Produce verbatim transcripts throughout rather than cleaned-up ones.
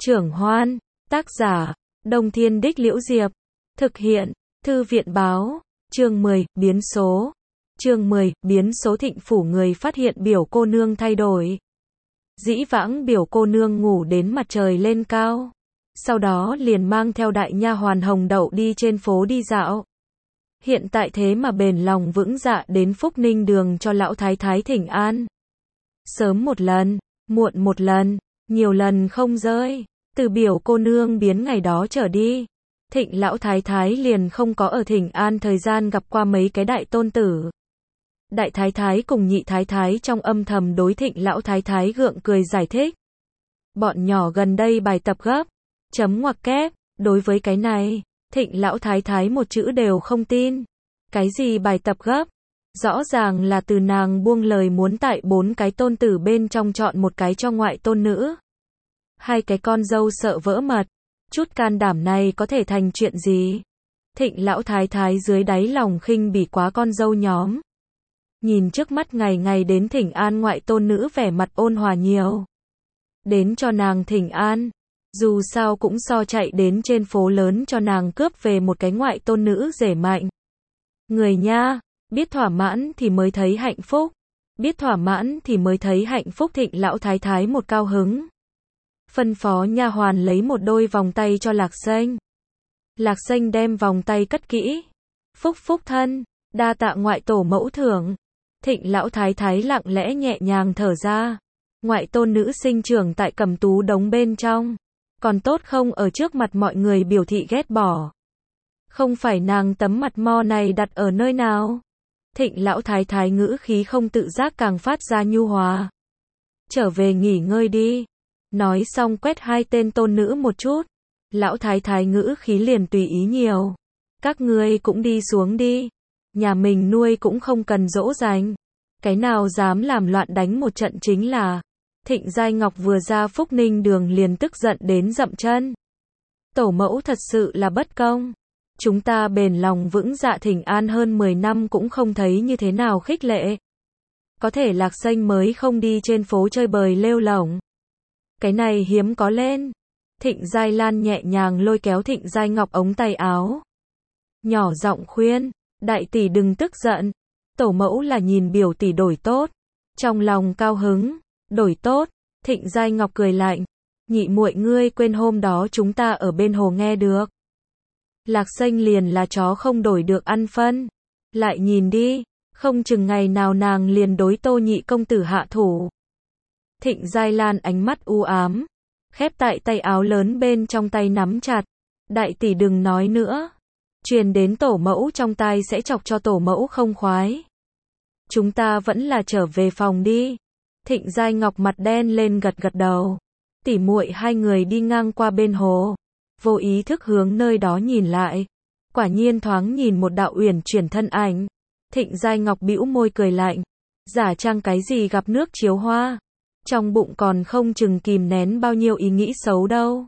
Trưởng Hoan, tác giả, Đông Thiên Đích Liễu Diệp, thực hiện, Thư viện báo, chương mười, biến số. Chương mười, biến số. Thịnh phủ người phát hiện biểu cô nương thay đổi. Dĩ vãng biểu cô nương ngủ đến mặt trời lên cao, sau đó liền mang theo đại nha hoàn Hồng Đậu đi trên phố đi dạo. Hiện tại thế mà bền lòng vững dạ đến Phúc Ninh đường cho lão thái thái thỉnh an. Sớm một lần, muộn một lần, nhiều lần không rơi. Từ biểu cô nương biến ngày đó trở đi, Thịnh lão thái thái liền không có ở thỉnh an thời gian gặp qua mấy cái đại tôn tử. Đại thái thái cùng nhị thái thái trong âm thầm đối Thịnh lão thái thái gượng cười giải thích. Bọn nhỏ gần đây bài tập gấp, chấm ngoặc kép, đối với cái này, Thịnh lão thái thái một chữ đều không tin. Cái gì bài tập gấp? Rõ ràng là từ nàng buông lời muốn tại bốn cái tôn tử bên trong chọn một cái cho ngoại tôn nữ. Hai cái con dâu sợ vỡ mật, chút can đảm này có thể thành chuyện gì? Thịnh lão thái thái dưới đáy lòng khinh bỉ quá con dâu nhóm. Nhìn trước mắt ngày ngày đến thỉnh an ngoại tôn nữ vẻ mặt ôn hòa nhiều. Đến cho nàng thỉnh an, dù sao cũng so chạy đến trên phố lớn cho nàng cướp về một cái ngoại tôn nữ rể mạnh. Người nha, biết thỏa mãn thì mới thấy hạnh phúc, biết thỏa mãn thì mới thấy hạnh phúc. Thịnh lão thái thái một cao hứng, phân phó nha hoàn lấy một đôi vòng tay cho Lạc Xanh. Lạc Xanh đem vòng tay cất kỹ. Phúc phúc thân, đa tạ ngoại tổ mẫu thưởng. Thịnh lão thái thái lặng lẽ nhẹ nhàng thở ra. Ngoại tôn nữ sinh trưởng tại Cẩm Tú đống bên trong, còn tốt không ở trước mặt mọi người biểu thị ghét bỏ. Không phải nàng tấm mặt mo này đặt ở nơi nào? Thịnh lão thái thái ngữ khí không tự giác càng phát ra nhu hòa. Trở về nghỉ ngơi đi. Nói xong quét hai tên tôn nữ một chút, lão thái thái ngữ khí liền tùy ý nhiều. Các ngươi cũng đi xuống đi, nhà mình nuôi cũng không cần dỗ dành. Cái nào dám làm loạn đánh một trận chính là. Thịnh Giai Ngọc vừa ra Phúc Ninh đường liền tức giận đến dậm chân. Tổ mẫu thật sự là bất công. Chúng ta bền lòng vững dạ thỉnh an hơn mười năm cũng không thấy như thế nào khích lệ. Có thể Lạc Xanh mới không đi trên phố chơi bời lêu lổng. Cái này hiếm có lên. Thịnh Giai Lan nhẹ nhàng lôi kéo Thịnh Giai Ngọc ống tay áo. Nhỏ giọng khuyên, đại tỷ đừng tức giận. Tổ mẫu là nhìn biểu tỷ đổi tốt. Trong lòng cao hứng, đổi tốt. Thịnh Giai Ngọc cười lạnh. Nhị muội ngươi quên hôm đó chúng ta ở bên hồ nghe được. Lạc Xanh liền là chó không đổi được ăn phân. Lại nhìn đi, không chừng ngày nào nàng liền đối Tô nhị công tử hạ thủ. Thịnh Giai Lan ánh mắt u ám, khép tại tay áo lớn bên trong tay nắm chặt. Đại tỷ đừng nói nữa. Truyền đến tổ mẫu trong tai sẽ chọc cho tổ mẫu không khoái. Chúng ta vẫn là trở về phòng đi. Thịnh Giai Ngọc mặt đen lên gật gật đầu. Tỉ muội hai người đi ngang qua bên hồ, vô ý thức hướng nơi đó nhìn lại. Quả nhiên thoáng nhìn một đạo uyển chuyển thân ảnh. Thịnh Giai Ngọc bĩu môi cười lạnh. Giả trang cái gì gặp nước chiếu hoa. Trong bụng còn không chừng kìm nén bao nhiêu ý nghĩ xấu đâu.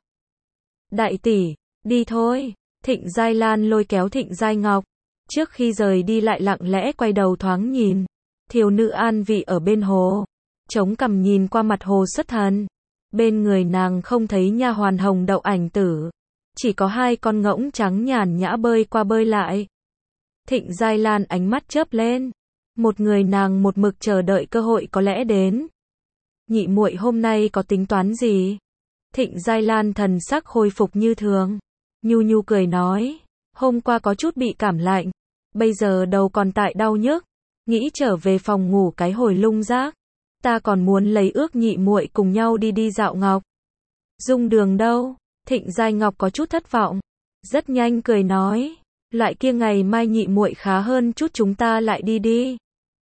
Đại tỷ, đi thôi. Thịnh Giai Lan lôi kéo Thịnh Giai Ngọc. Trước khi rời đi lại lặng lẽ quay đầu thoáng nhìn. Thiếu nữ an vị ở bên hồ, chống cằm nhìn qua mặt hồ xuất thần. Bên người nàng không thấy nha hoàn Hồng Đậu ảnh tử, chỉ có hai con ngỗng trắng nhàn nhã bơi qua bơi lại. Thịnh Giai Lan ánh mắt chớp lên. Một người nàng một mực chờ đợi cơ hội có lẽ đến. Nhị muội hôm nay có tính toán gì? Thịnh Giai Lan thần sắc khôi phục như thường. Nhu nhu cười nói. Hôm qua có chút bị cảm lạnh. Bây giờ đầu còn tại đau nhức. Nghĩ trở về phòng ngủ cái hồi lung rác. Ta còn muốn lấy ước nhị muội cùng nhau đi đi dạo Ngọc Dung đường đâu? Thịnh Giai Ngọc có chút thất vọng. Rất nhanh cười nói. Loại kia ngày mai nhị muội khá hơn chút chúng ta lại đi đi.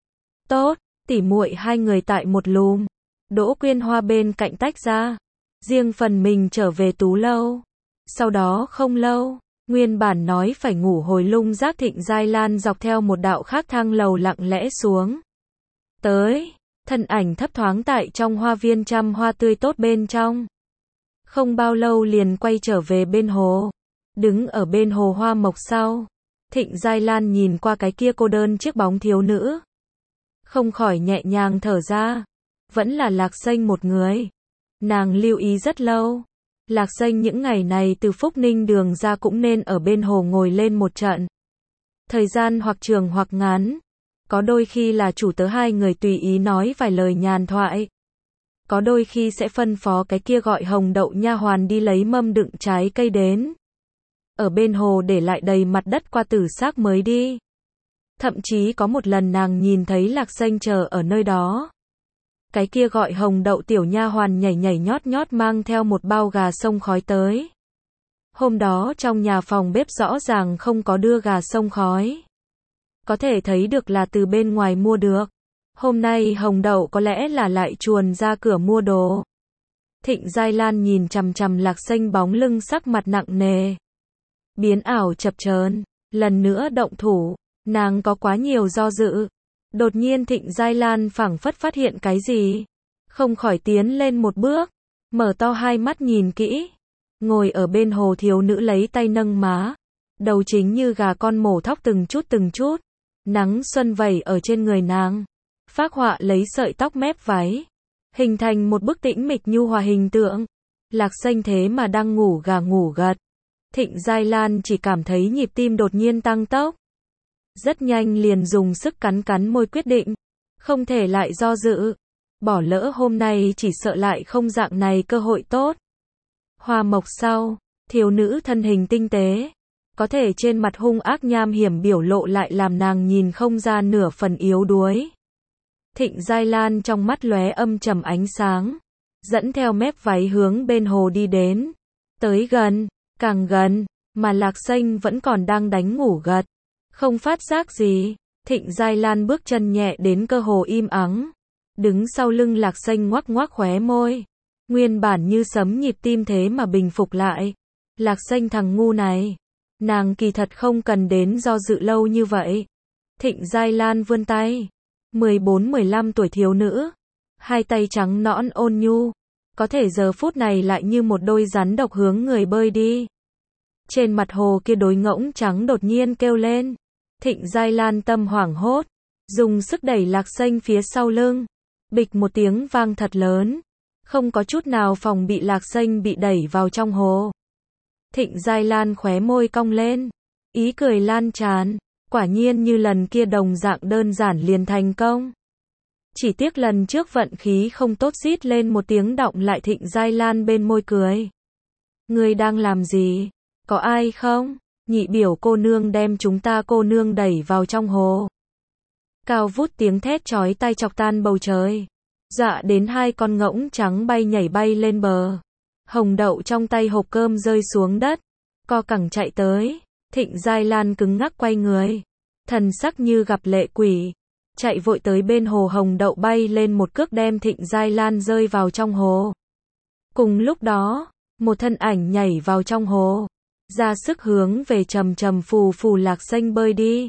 Tốt, tỉ muội hai người tại một lùm. Đỗ Quyên Hoa bên cạnh tách ra. Riêng phần mình trở về tú lâu. Sau đó không lâu, nguyên bản nói phải ngủ hồi lung rác Thịnh Giai Lan dọc theo một đạo khác thang lầu lặng lẽ xuống. Tới, thân ảnh thấp thoáng tại trong hoa viên trăm hoa tươi tốt bên trong. Không bao lâu liền quay trở về bên hồ. Đứng ở bên hồ hoa mộc sau. Thịnh Giai Lan nhìn qua cái kia cô đơn chiếc bóng thiếu nữ. Không khỏi nhẹ nhàng thở ra. Vẫn là Lạc Xanh một người. Nàng lưu ý rất lâu. Lạc Danh những ngày này từ Phúc Ninh đường ra cũng nên ở bên hồ ngồi lên một trận. Thời gian hoặc trường hoặc ngắn. Có đôi khi là chủ tớ hai người tùy ý nói vài lời nhàn thoại. Có đôi khi sẽ phân phó cái kia gọi Hồng Đậu nha hoàn đi lấy mâm đựng trái cây đến. Ở bên hồ để lại đầy mặt đất qua tử xác mới đi. Thậm chí có một lần nàng nhìn thấy Lạc Danh chờ ở nơi đó. Cái kia gọi Hồng Đậu tiểu nha hoàn nhảy nhảy nhót nhót mang theo một bao gà sông khói tới. Hôm đó trong nhà phòng bếp rõ ràng không có đưa gà sông khói. Có thể thấy được là từ bên ngoài mua được. Hôm nay Hồng Đậu có lẽ là lại chuồn ra cửa mua đồ. Thịnh Giai Lan nhìn chằm chằm Lạc Danh bóng lưng sắc mặt nặng nề. Biến ảo chập chờn, lần nữa động thủ, nàng có quá nhiều do dự. Đột nhiên Thịnh Giai Lan phảng phất phát hiện cái gì, không khỏi tiến lên một bước, mở to hai mắt nhìn kỹ. Ngồi ở bên hồ thiếu nữ lấy tay nâng má, đầu chính như gà con mổ thóc từng chút từng chút, nắng xuân vẩy ở trên người nàng, phác họa lấy sợi tóc mép váy, hình thành một bức tĩnh mịch nhu hòa hình tượng. Lạc Danh thế mà đang ngủ gà ngủ gật. Thịnh Giai Lan chỉ cảm thấy nhịp tim đột nhiên tăng tốc. Rất nhanh liền dùng sức cắn cắn môi quyết định, không thể lại do dự. Bỏ lỡ hôm nay chỉ sợ lại không dạng này cơ hội tốt. Hoa mộc sau, thiếu nữ thân hình tinh tế, có thể trên mặt hung ác nham hiểm biểu lộ lại làm nàng nhìn không ra nửa phần yếu đuối. Thịnh Giai Lan trong mắt lóe âm trầm ánh sáng, dẫn theo mép váy hướng bên hồ đi đến. Tới gần, càng gần, mà Lạc Danh vẫn còn đang đánh ngủ gật. Không phát giác gì, Thịnh Giai Lan bước chân nhẹ đến cơ hồ im ắng. Đứng sau lưng Lạc Danh ngoác ngoác khóe môi. Nguyên bản như sấm nhịp tim thế mà bình phục lại. Lạc Danh thằng ngu này. Nàng kỳ thật không cần đến do dự lâu như vậy. Thịnh Giai Lan vươn tay. mười bốn mười lăm tuổi thiếu nữ. Hai tay trắng nõn ôn nhu. Có thể giờ phút này lại như một đôi rắn độc hướng người bơi đi. Trên mặt hồ kia đối ngỗng trắng đột nhiên kêu lên. Thịnh Giai Lan tâm hoảng hốt. Dùng sức đẩy Lạc Danh phía sau lưng. Bịch một tiếng vang thật lớn. Không có chút nào phòng bị Lạc Danh bị đẩy vào trong hồ. Thịnh Giai Lan khóe môi cong lên. Ý cười lan tràn. Quả nhiên như lần kia đồng dạng đơn giản liền thành công. Chỉ tiếc lần trước vận khí không tốt rít lên một tiếng động lại Thịnh Giai Lan bên môi cười. Ngươi đang làm gì? Có ai không? Nhị biểu cô nương đem chúng ta cô nương đẩy vào trong hồ. Cao vút tiếng thét chói tai chọc tan bầu trời. Dọa đến hai con ngỗng trắng bay nhảy bay lên bờ. Hồng Đậu trong tay hộp cơm rơi xuống đất. Co cẳng chạy tới. Thịnh Giai Lan cứng ngắc quay người. Thần sắc như gặp lệ quỷ. Chạy vội tới bên hồ. Hồng Đậu bay lên một cước đem Thịnh Giai Lan rơi vào trong hồ. Cùng lúc đó, một thân ảnh nhảy vào trong hồ. Ra sức hướng về trầm trầm phù phù Lạc Danh bơi đi.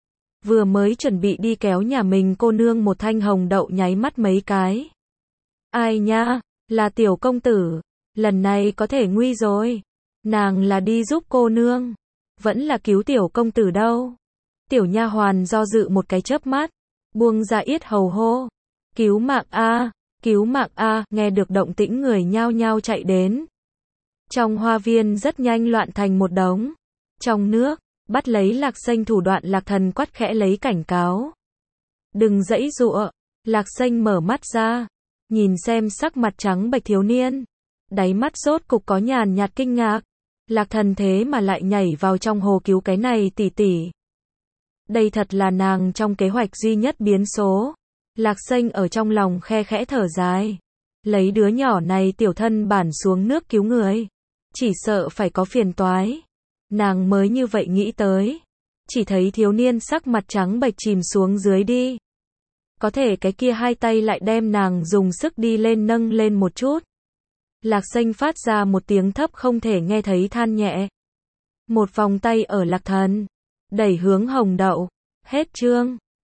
Vừa mới chuẩn bị đi kéo nhà mình cô nương một thanh Hồng Đậu nháy mắt mấy cái. Ai nha, là tiểu công tử. Lần này có thể nguy rồi. Nàng là đi giúp cô nương. Vẫn là cứu tiểu công tử đâu. Tiểu nha hoàn do dự một cái chớp mắt. Buông ra yết hầu hô. Cứu mạng a, cứu mạng a, nghe được động tĩnh người nhao nhao chạy đến. Trong hoa viên rất nhanh loạn thành một đống. Trong nước, bắt lấy Lạc Danh thủ đoạn Lạc Thần quát khẽ lấy cảnh cáo. Đừng giãy giụa. Lạc Danh mở mắt ra, nhìn xem sắc mặt trắng bệch thiếu niên. Đáy mắt rốt cục có nhàn nhạt kinh ngạc. Lạc Thần thế mà lại nhảy vào trong hồ cứu cái này tỷ tỷ. Đây thật là nàng trong kế hoạch duy nhất biến số. Lạc Danh ở trong lòng khe khẽ thở dài. Lấy đứa nhỏ này tiểu thân bản xuống nước cứu người. Chỉ sợ phải có phiền toái. Nàng mới như vậy nghĩ tới. Chỉ thấy thiếu niên sắc mặt trắng bệch chìm xuống dưới đi. Có thể cái kia hai tay lại đem nàng dùng sức đi lên nâng lên một chút. Lạc Danh phát ra một tiếng thấp không thể nghe thấy than nhẹ. Một vòng tay ở Lạc Thần. Đẩy hướng Hồng Đậu. Hết chương.